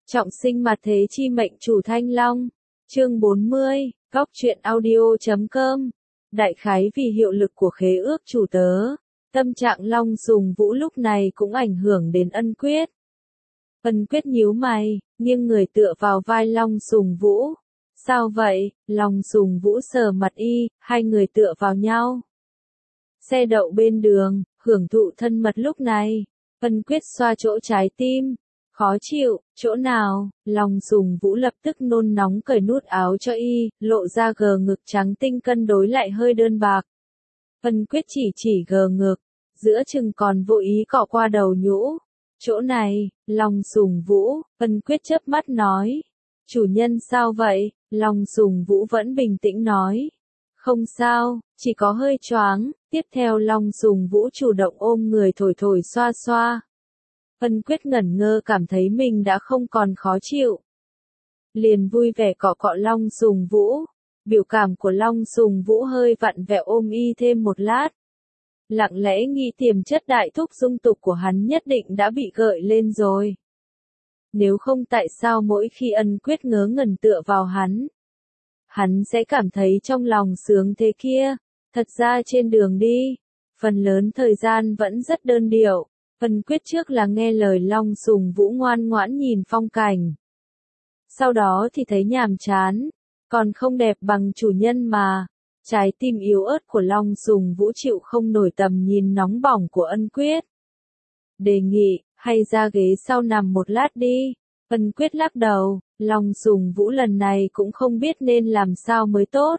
Trọng sinh mặt thế chi mệnh chủ Thanh Long. Chương 40, Góc truyện audio.com. Đại khái vì hiệu lực của khế ước chủ tớ, tâm trạng Long Sùng Vũ lúc này cũng ảnh hưởng đến Ân Quyết. Ân Quyết nhíu mày, nghiêng người tựa vào vai Long Sùng Vũ. Sao vậy? Long Sùng Vũ sờ mặt y, hai người tựa vào nhau. Xe đậu bên đường, hưởng thụ thân mật lúc này. Ân Quyết xoa chỗ trái tim. Khó chịu, chỗ nào? Long Sùng Vũ lập tức nôn nóng cởi nút áo cho y, lộ ra gờ ngực trắng tinh cân đối lại hơi đơn bạc. Ân Quyết chỉ gờ ngực, giữa chừng còn vô ý cọ qua đầu nhũ. Chỗ này, Long Sùng Vũ, Ân Quyết chớp mắt nói. Chủ nhân sao vậy? Long Sùng Vũ vẫn bình tĩnh nói. Không sao, chỉ có hơi choáng. Tiếp theo Long Sùng Vũ chủ động ôm người thổi xoa xoa. Ân Quyết ngẩn ngơ cảm thấy mình đã không còn khó chịu. Liền vui vẻ cọ cọ Long Sùng Vũ. Biểu cảm của Long Sùng Vũ hơi vặn vẹo ôm y thêm một lát. Lặng lẽ nghĩ tiềm chất đại thúc dung tục của hắn nhất định đã bị gợi lên rồi. Nếu không tại sao mỗi khi Ân Quyết ngớ ngẩn tựa vào hắn sẽ cảm thấy trong lòng sướng thế kia. Thật ra trên đường đi, phần lớn thời gian vẫn rất đơn điệu. Ân Quyết trước là nghe lời Long Sùng Vũ ngoan ngoãn nhìn phong cảnh. Sau đó thì thấy nhàm chán, còn không đẹp bằng chủ nhân mà. Trái tim yếu ớt của Long Sùng Vũ chịu không nổi tầm nhìn nóng bỏng của Ân Quyết. Đề nghị, hay ra ghế sau nằm một lát đi. Ân Quyết lắc đầu, Long Sùng Vũ lần này cũng không biết nên làm sao mới tốt.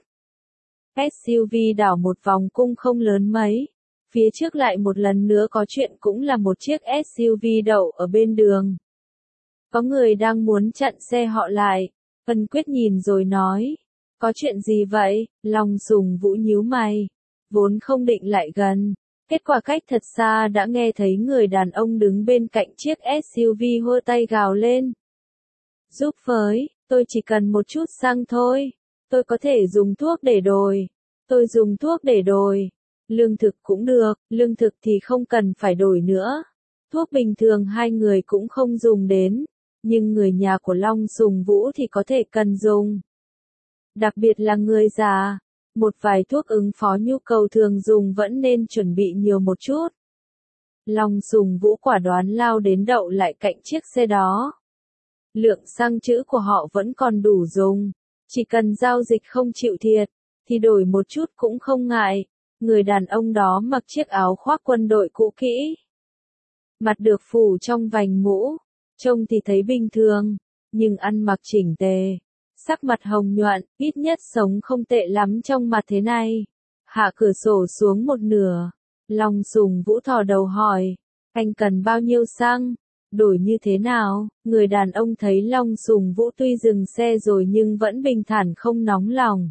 SUV đảo một vòng cung không lớn mấy. Phía trước lại một lần nữa có chuyện cũng là một chiếc SUV đậu ở bên đường. Có người đang muốn chặn xe họ lại. Ân Quyết nhìn rồi nói. Có chuyện gì vậy? Long Sùng Vũ nhíu mày. Vốn không định lại gần. Kết quả cách thật xa đã nghe thấy người đàn ông đứng bên cạnh chiếc SUV hô tay gào lên. Giúp với, tôi chỉ cần một chút xăng thôi. Tôi có thể dùng thuốc để đổi. Tôi dùng thuốc để đổi. Lương thực cũng được, lương thực thì không cần phải đổi nữa. Thuốc bình thường hai người cũng không dùng đến. Nhưng người nhà của Long Sùng Vũ thì có thể cần dùng. Đặc biệt là người già. Một vài thuốc ứng phó nhu cầu thường dùng vẫn nên chuẩn bị nhiều một chút. Long Sùng Vũ quả đoán lao đến đậu lại cạnh chiếc xe đó. Lượng xăng chữ của họ vẫn còn đủ dùng. Chỉ cần giao dịch không chịu thiệt, thì đổi một chút cũng không ngại. Người đàn ông đó mặc chiếc áo khoác quân đội cũ kỹ. Mặt được phủ trong vành mũ. Trông thì thấy bình thường, nhưng ăn mặc chỉnh tề. Sắc mặt hồng nhuận, ít nhất sống không tệ lắm trong mặt thế này. Hạ cửa sổ xuống một nửa. Long Sùng Vũ thò đầu hỏi. Anh cần bao nhiêu xăng? Đổi như thế nào? Người đàn ông thấy Long Sùng Vũ tuy dừng xe rồi nhưng vẫn bình thản không nóng lòng.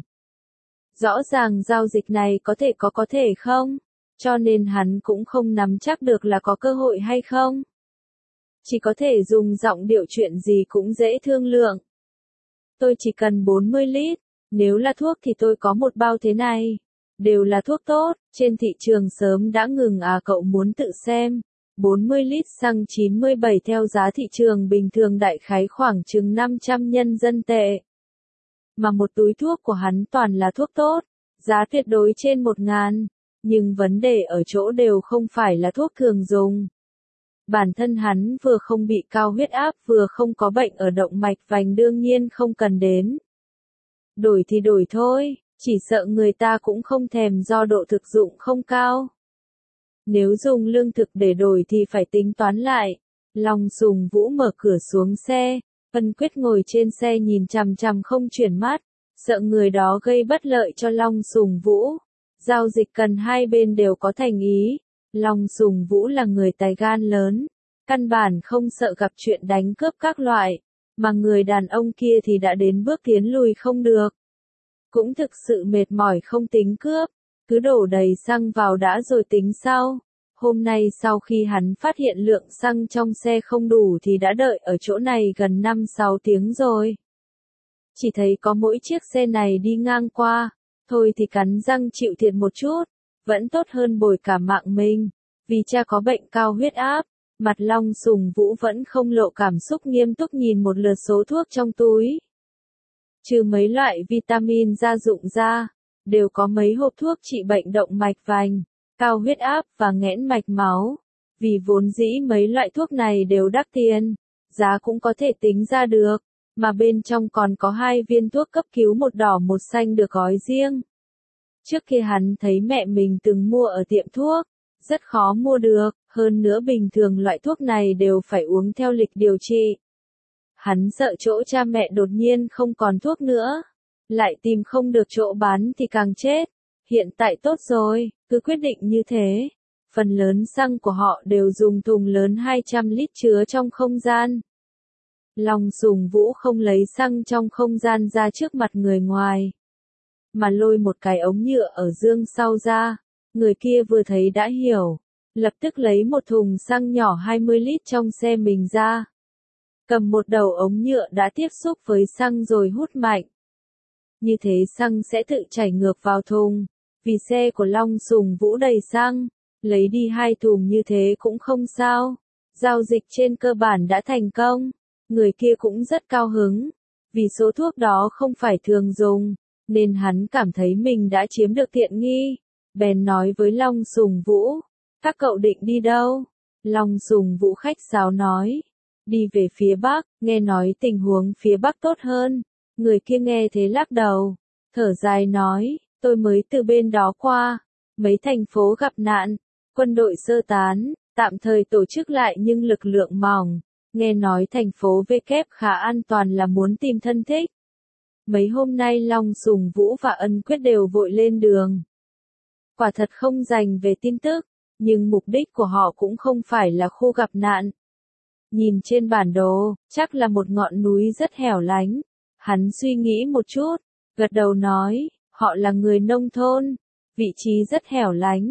Rõ ràng giao dịch này có thể không? Cho nên hắn cũng không nắm chắc được là có cơ hội hay không. Chỉ có thể dùng giọng điệu chuyện gì cũng dễ thương lượng. Tôi chỉ cần 40 lít. Nếu là thuốc thì tôi có một bao thế này. Đều là thuốc tốt, trên thị trường sớm đã ngừng à, cậu muốn tự xem. 40 lít xăng 97 theo giá thị trường bình thường đại khái khoảng chừng 500 nhân dân tệ. Mà một túi thuốc của hắn toàn là thuốc tốt, giá tuyệt đối trên 1.000. Nhưng vấn đề ở chỗ đều không phải là thuốc thường dùng. Bản thân hắn vừa không bị cao huyết áp vừa không có bệnh ở động mạch vành đương nhiên không cần đến. Đổi thì đổi thôi, chỉ sợ người ta cũng không thèm do độ thực dụng không cao. Nếu dùng lương thực để đổi thì phải tính toán lại. Long Sùng Vũ mở cửa xuống xe. Ân Quyết ngồi trên xe nhìn chằm chằm không chuyển mắt. Sợ người đó gây bất lợi cho Long Sùng Vũ. Giao dịch cần hai bên đều có thành ý. Long Sùng Vũ là người tài gan lớn. Căn bản không sợ gặp chuyện đánh cướp các loại. Mà người đàn ông kia thì đã đến bước tiến lùi không được. Cũng thực sự mệt mỏi không tính cướp. Cứ đổ đầy xăng vào đã rồi tính sau. Hôm nay sau khi hắn phát hiện lượng xăng trong xe không đủ thì đã đợi ở chỗ này gần 5-6 tiếng rồi. Chỉ thấy có mỗi chiếc xe này đi ngang qua. Thôi thì cắn răng chịu thiệt một chút. Vẫn tốt hơn bồi cả mạng mình. Vì cha có bệnh cao huyết áp. Mặt Long Sùng Vũ vẫn không lộ cảm xúc, nghiêm túc nhìn một lượt số thuốc trong túi. Trừ mấy loại vitamin gia dụng ra, đều có mấy hộp thuốc trị bệnh động mạch vành, cao huyết áp và nghẽn mạch máu. Vì vốn dĩ mấy loại thuốc này đều đắt tiền, giá cũng có thể tính ra được, mà bên trong còn có 2 viên thuốc cấp cứu, một đỏ một xanh được gói riêng. Trước kia hắn thấy mẹ mình từng mua ở tiệm thuốc, rất khó mua được, hơn nữa bình thường loại thuốc này đều phải uống theo lịch điều trị. Hắn sợ chỗ cha mẹ đột nhiên không còn thuốc nữa, lại tìm không được chỗ bán thì càng chết. Hiện tại tốt rồi, cứ quyết định như thế. Phần lớn xăng của họ đều dùng thùng lớn 200 lít chứa trong không gian. Long Sùng Vũ không lấy xăng trong không gian ra trước mặt người ngoài, mà lôi một cái ống nhựa ở dương sau ra. Người kia vừa thấy đã hiểu, lập tức lấy một thùng xăng nhỏ 20 lít trong xe mình ra. Cầm một đầu ống nhựa đã tiếp xúc với xăng rồi hút mạnh. Như thế xăng sẽ tự chảy ngược vào thùng, vì xe của Long Sùng Vũ đầy xăng, lấy đi 2 thùng như thế cũng không sao. Giao dịch trên cơ bản đã thành công, người kia cũng rất cao hứng, vì số thuốc đó không phải thường dùng, nên hắn cảm thấy mình đã chiếm được tiện nghi. Bèn nói với Long Sùng Vũ, các cậu định đi đâu? Long Sùng Vũ khách sáo nói, đi về phía Bắc, nghe nói tình huống phía Bắc tốt hơn. Người kia nghe thế lắc đầu, thở dài nói, tôi mới từ bên đó qua, mấy thành phố gặp nạn, quân đội sơ tán, tạm thời tổ chức lại nhưng lực lượng mỏng, nghe nói thành phố V kép khá an toàn, là muốn tìm thân thích. Mấy hôm nay Long Sùng Vũ và Ân Quyết đều vội lên đường. Quả thật không dành về tin tức, nhưng mục đích của họ cũng không phải là khu gặp nạn. Nhìn trên bản đồ, chắc là một ngọn núi rất hẻo lánh. Hắn suy nghĩ một chút, gật đầu nói, họ là người nông thôn, vị trí rất hẻo lánh.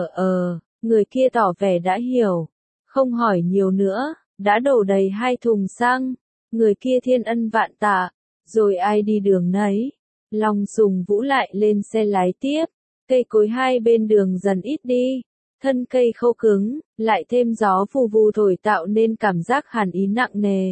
Người kia tỏ vẻ đã hiểu, không hỏi nhiều nữa, đã đổ đầy 2 thùng xăng. Người kia thiên ân vạn tạ, rồi ai đi đường nấy. Long Sùng Vũ lại lên xe lái tiếp, cây cối hai bên đường dần ít đi, thân cây khô cứng, lại thêm gió vù vù thổi tạo nên cảm giác hàn ý nặng nề.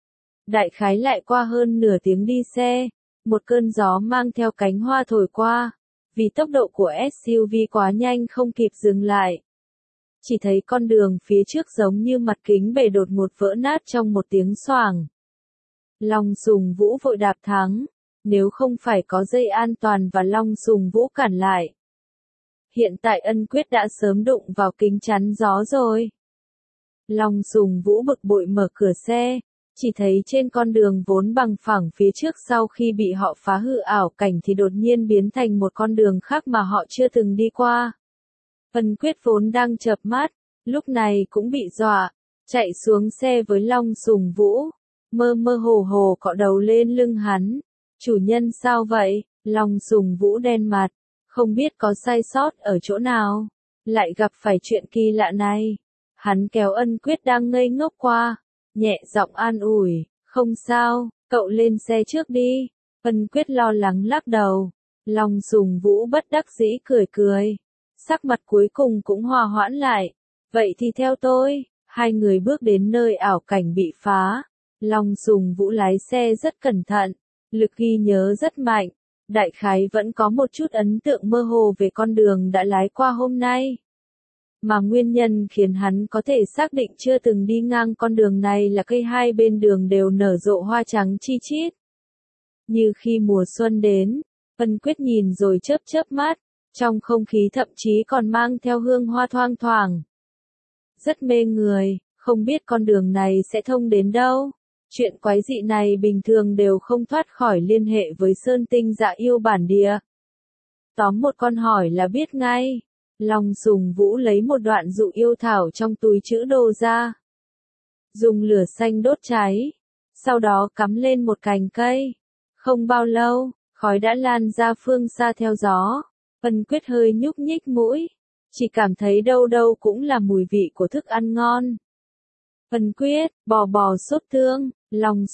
Đại khái lại qua hơn nửa tiếng đi xe, một cơn gió mang theo cánh hoa thổi qua, vì tốc độ của SUV quá nhanh không kịp dừng lại. Chỉ thấy con đường phía trước giống như mặt kính bể đột ngột vỡ nát trong một tiếng xoàng. Long Sùng Vũ vội đạp thắng, nếu không phải có dây an toàn và Long Sùng Vũ cản lại. Hiện tại Ân Quyết đã sớm đụng vào kính chắn gió rồi. Long Sùng Vũ bực bội mở cửa xe, chỉ thấy trên con đường vốn bằng phẳng phía trước sau khi bị họ phá hư ảo cảnh thì đột nhiên biến thành một con đường khác mà họ chưa từng đi qua. Ân Quyết vốn đang chợp mắt, lúc này cũng bị dọa, chạy xuống xe với Long Sùng Vũ, mơ mơ hồ hồ cọ đầu lên lưng hắn. Chủ nhân sao vậy? Long Sùng Vũ đen mặt, không biết có sai sót ở chỗ nào, lại gặp phải chuyện kỳ lạ này. Hắn kéo Ân Quyết đang ngây ngốc qua, nhẹ giọng an ủi, không sao, cậu lên xe trước đi. Ân Quyết lo lắng lắc đầu. Long Sùng Vũ bất đắc dĩ cười cười, sắc mặt cuối cùng cũng hòa hoãn lại. Vậy thì theo tôi. Hai người bước đến nơi ảo cảnh bị phá. Long Sùng Vũ lái xe rất cẩn thận, lực ghi nhớ rất mạnh, đại khái vẫn có một chút ấn tượng mơ hồ về con đường đã lái qua hôm nay. Mà nguyên nhân khiến hắn có thể xác định chưa từng đi ngang con đường này là cây hai bên đường đều nở rộ hoa trắng chi chít. Như khi mùa xuân đến, Ân Quyết nhìn rồi chớp chớp mắt, trong không khí thậm chí còn mang theo hương hoa thoang thoảng. Rất mê người, không biết con đường này sẽ thông đến đâu. Chuyện quái dị này bình thường đều không thoát khỏi liên hệ với sơn tinh dạ yêu bản địa. Tóm một con hỏi là biết ngay. Long Sùng Vũ lấy một đoạn dụ yêu thảo trong túi trữ đồ ra, dùng lửa xanh đốt cháy, sau đó cắm lên một cành cây. Không bao lâu, khói đã lan ra phương xa theo gió. Ân Quyết hơi nhúc nhích mũi, chỉ cảm thấy đâu đâu cũng là mùi vị của thức ăn ngon. Ân Quyết, bò sốt tương. Long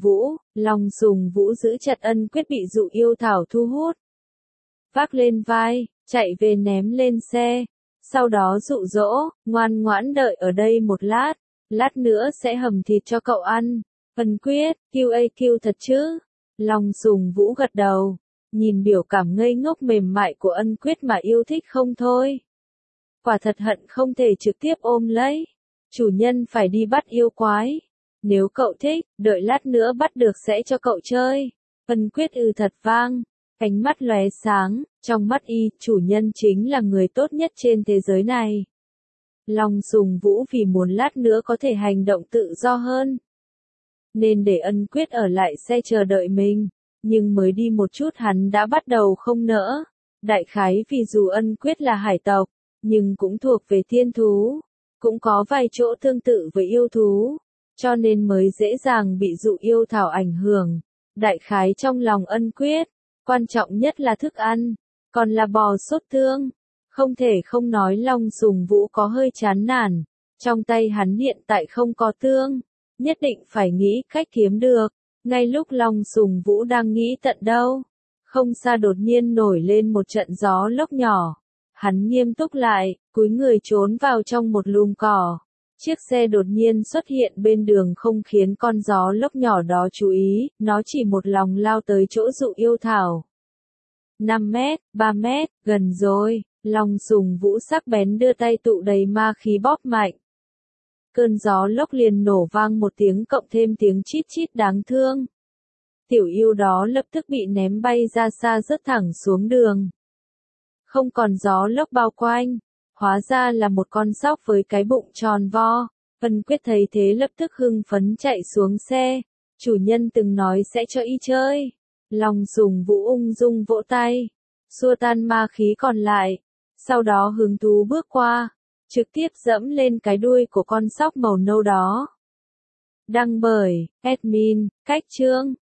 Sùng Vũ giữ chặt Ân Quyết bị dụ yêu thảo thu hút, vác lên vai, chạy về ném lên xe, sau đó dụ dỗ, ngoan ngoãn đợi ở đây một lát, Lát nữa sẽ hầm thịt cho cậu ăn. Ân Quyết, QAQ thật chứ? Long Sùng Vũ gật đầu, nhìn biểu cảm ngây ngốc mềm mại của Ân Quyết mà yêu thích không thôi. Quả thật hận không thể trực tiếp ôm lấy. Chủ nhân phải đi bắt yêu quái. Nếu cậu thích, đợi lát nữa bắt được sẽ cho cậu chơi. Ân Quyết thật vang, ánh mắt lóe sáng, trong mắt y, chủ nhân chính là người tốt nhất trên thế giới này. Long Sùng Vũ vì muốn lát nữa có thể hành động tự do hơn, nên để Ân Quyết ở lại xe chờ đợi mình, nhưng mới đi một chút hắn đã bắt đầu không nỡ. Đại khái vì dù Ân Quyết là hải tộc, nhưng cũng thuộc về thiên thú, cũng có vài chỗ tương tự với yêu thú, cho nên mới dễ dàng bị dụ yêu thảo ảnh hưởng. Đại khái trong lòng Ân Quyết, quan trọng nhất là thức ăn, còn là bò sốt tương. Không thể không nói Long Sùng Vũ có hơi chán nản, trong tay hắn hiện tại không có tương, nhất định phải nghĩ cách kiếm được. Ngay lúc Long Sùng Vũ đang nghĩ tận đâu, không xa đột nhiên nổi lên một trận gió lốc nhỏ. Hắn nghiêm túc lại, cúi người trốn vào trong một lùm cỏ. Chiếc xe đột nhiên xuất hiện bên đường không khiến con gió lốc nhỏ đó chú ý, nó chỉ một lòng lao tới chỗ dụ yêu thảo. 5 mét, 3 mét, gần rồi. Long Sùng Vũ sắc bén đưa tay tụ đầy ma khí bóp mạnh. Cơn gió lốc liền nổ vang một tiếng cộng thêm tiếng chít chít đáng thương. Tiểu yêu đó lập tức bị ném bay ra xa rớt thẳng xuống đường. Không còn gió lốc bao quanh, hóa ra là một con sóc với cái bụng tròn vo. Ân Quyết thấy thế lập tức hưng phấn chạy xuống xe. Chủ nhân từng nói sẽ cho y chơi. Long Sùng Vũ ung dung vỗ tay, xua tan ma khí còn lại. Sau đó hứng thú bước qua, trực tiếp dẫm lên cái đuôi của con sóc màu nâu đó. Đăng bởi admin, Cách Chương.